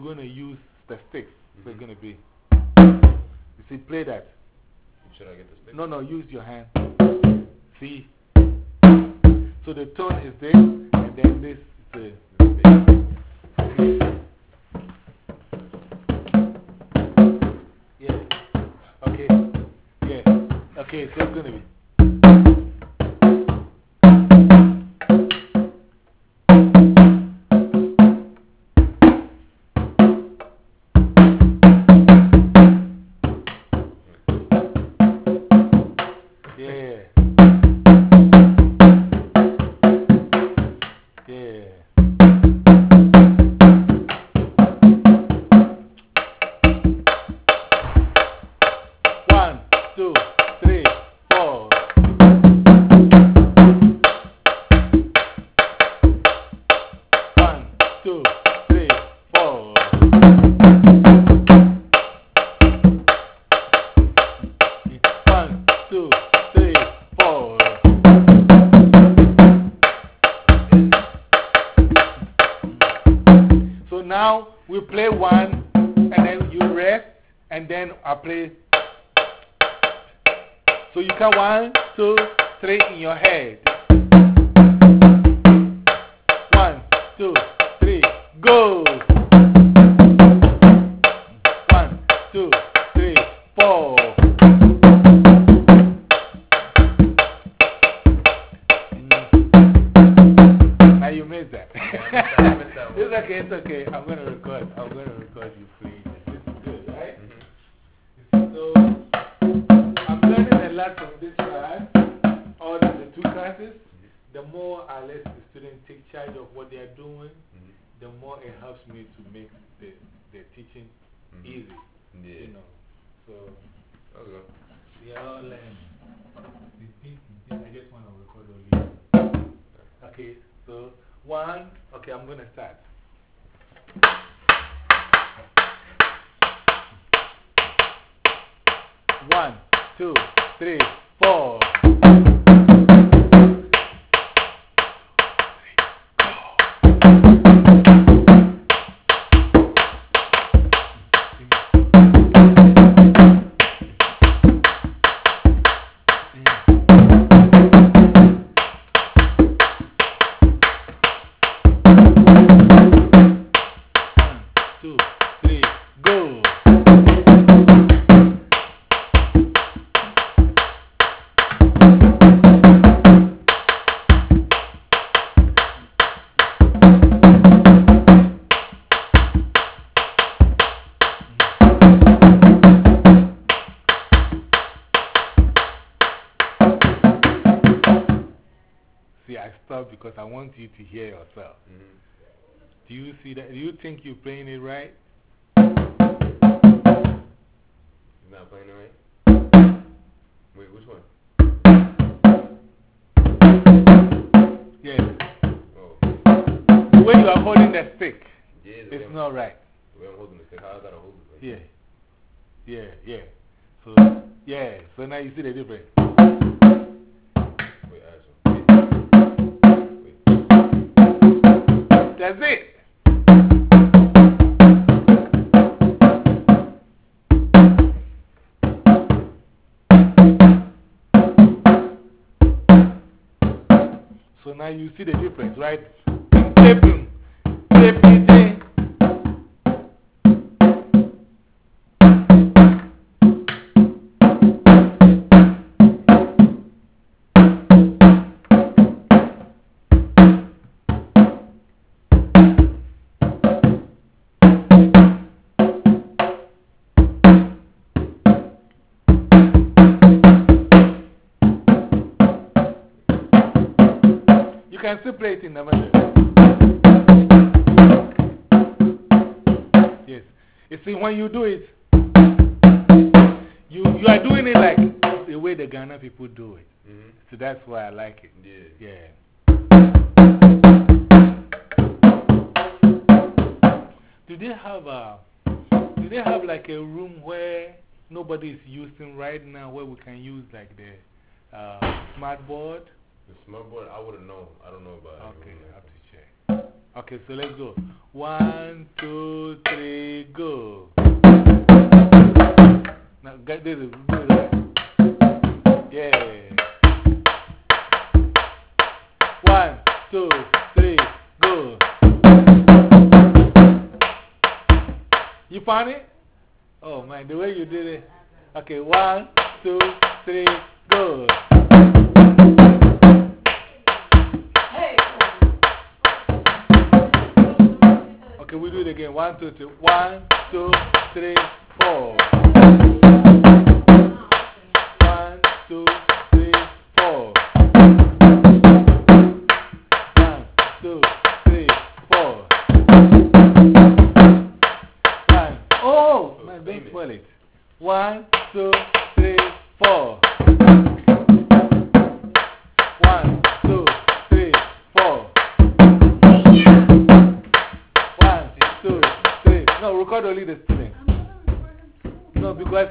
going to use the sticks. So it's going to be. You see, play that. Should I get the stick? No, no, use your hand. See? So the tone is this, and then this is the. Yeah. Okay. Yeah. Okay, so it's going to be. Now we play one, and then you rest, and then I play. So you count 1, 2, 3 in your head. 1, 2, 3, go! 1, 2, 3, 4. Now you missed that. It's okay, it's okay. I'm going to record you playing this. This is good, right? So, I'm learning a lot from this class, all the 2 classes. The more I let the students take charge of what they are doing, the more it helps me to make the teaching easy. Yeah. You know, so we are all learning. I just want to record all these. Okay, so 1, okay, I'm going to start. 1, 2, 3, 4. See, I stopped because I want you to hear yourself. Do you see that? Do you think you're playing it right? You're not playing it right? Wait, which one? Yes. Oh. The way you are holding the stick, it's not right. The way I'm holding the stick, how I gotta hold it? Like Yeah. So, yeah. So now you see the difference. Wait, actually. That's it. So now you see the difference, right? You can still play it in the middle. Yes. You see, when you do it, you are doing it like the way the Ghana people do it. So that's why I like it. Yeah. Do they have like a room where nobody is using right now where we can use like the smart board? The smart board, I wouldn't know. I don't know about it. Okay, I have to check. Okay, so let's go. 1, 2, 3, go. Now, get this. Do that. Yeah. 1, 2, 3, go. You found it? Oh man, the way you did it. Okay, 1, 2, 3, go. Okay, we do it again. 1, 2, 3. 1, 2, 3, 4. 1, 2, 3, 4. 1, 2, 3, 4. Oh, man, don't spoil it. 1, 2, 3, 4. 1, 2, 3, 4. 1, 2, 3. No, record only the student. No, because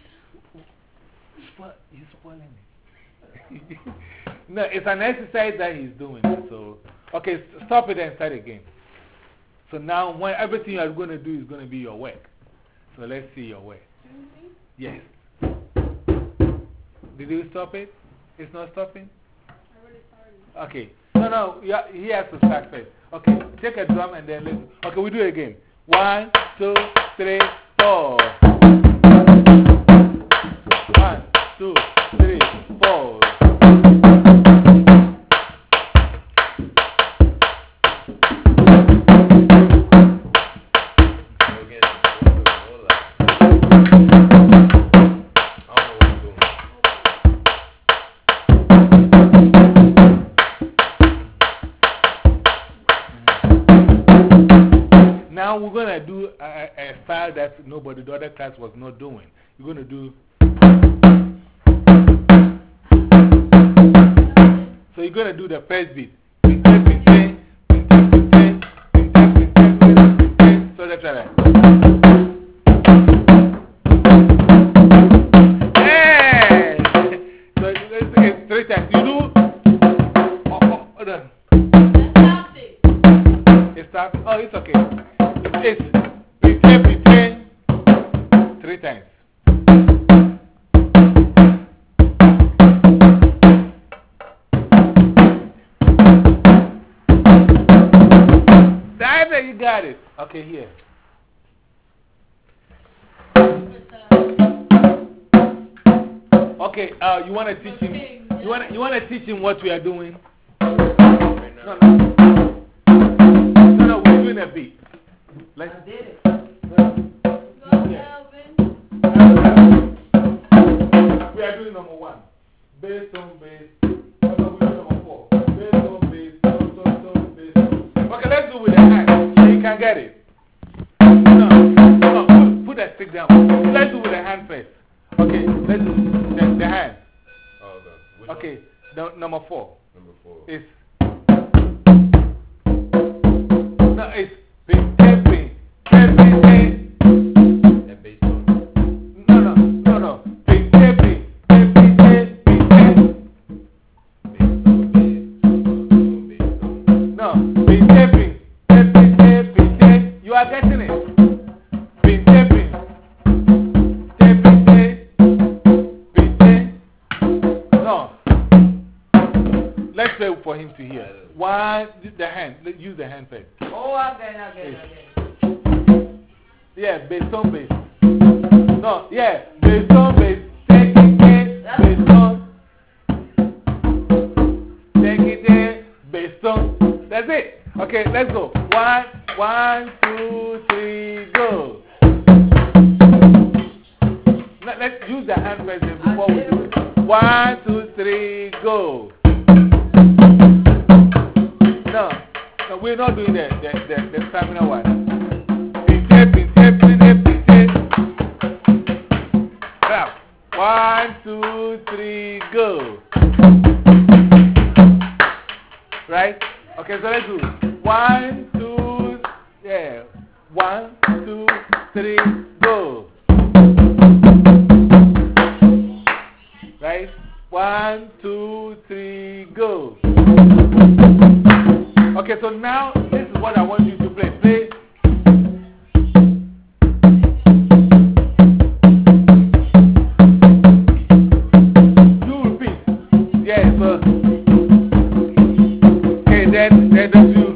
he's spoiling it. No, it's an exercise that he's doing. So, okay, stop it and start again. So now, everything you are going to do is going to be your work. So let's see your work. Yes. Did you stop it? It's not stopping? I already started. Okay. No, he has to start first. Okay, take a drum and then let's. Okay, we do it again. 1, 2, 3, 4. 1, 2, 3, 4. Now we're going to do a style that the other class was not doing. You're going to do. So you're going to do the first beat. So that's right. Yeah! So it's 3 times. You do. It's stopping. Oh, it's okay. It's pretend 3 times. There, you got it. Okay, here. Okay, you want to teach him? You want to teach him what we are doing? No, we're doing a beat. Let's I did it. Go, Elvin. We are doing number 1. Bass, tone, bass. Okay, we do number 4. Bass, tone, bass, tone, bass, tone. Okay, let's do with the hand. So you can get it. No, put that stick down. Let's do with the hand first. Okay, let's do the hand. Oh, okay, number 4. Number 4. It's. No, it's. That bass tone. No. No, you are getting it. No. Let's play for him to hear. 1, the hand. Let's use the hand first. Oh, again. Yeah, bass tone, bass. No, yeah, bass tone, bass. Take it there, bass tone. Take it there, bass tone. That's it. Okay, let's go. 1, 2, 3, go. Let's use the hand first before we do it. 1, 2, 3, go. No, we're not doing the stamina one. Now, 1, 2, 3, go. Right? Okay, so let's do it. 1, 2, yeah. 1, 2, 3, go. Right? 1, 2, 3, go. Okay, so now this is what I want you to play. Play. You repeat. Yeah, so. Okay, then don't you.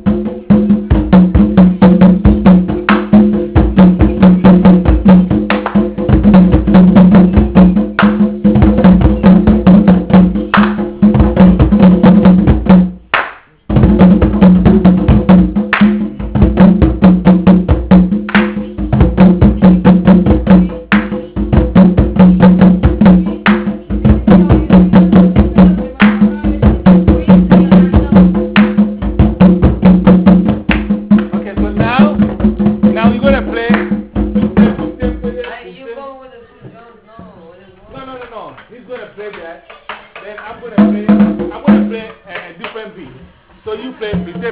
He's going to play that. Then I'm going to play a different beat. So you play pretend.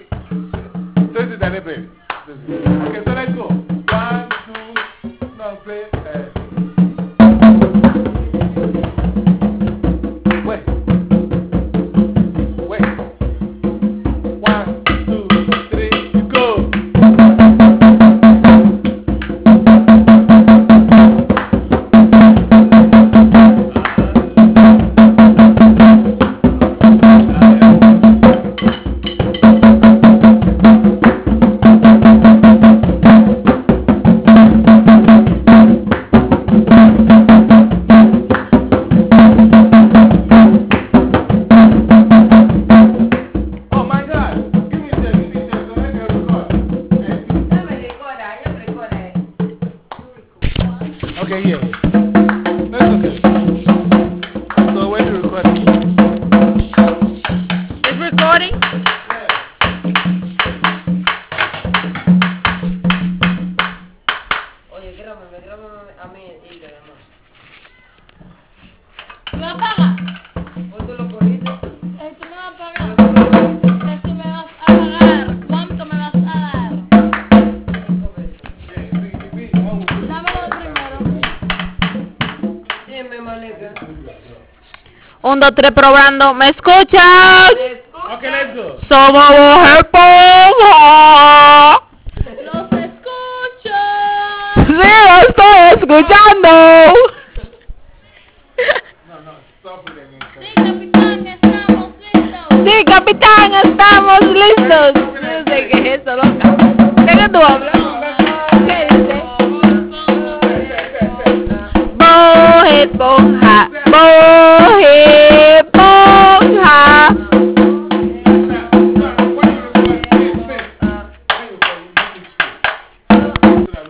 Okay, so let's go. 1, 2, no, play. Wait. 1, 2, 3, go. Okay, yeah. That's okay. So when you record it? It's recording? Yeah. Oye, grábame a mí y que demás. ¿Me apagas? ¿O tú lo cogiste? ¿Tú me vas a pagar? ¿Tú me vas a pagar? ¿Cuánto me vas a dar? 5 pesos. Dámelo primero. Dime, manica. 1, 2, 3, probando. ¿Me escuchas? ¿Me escuchas? Okay, let's go. Somos los esposos. ¡Los escucho! Sí, lo estoy escuchando.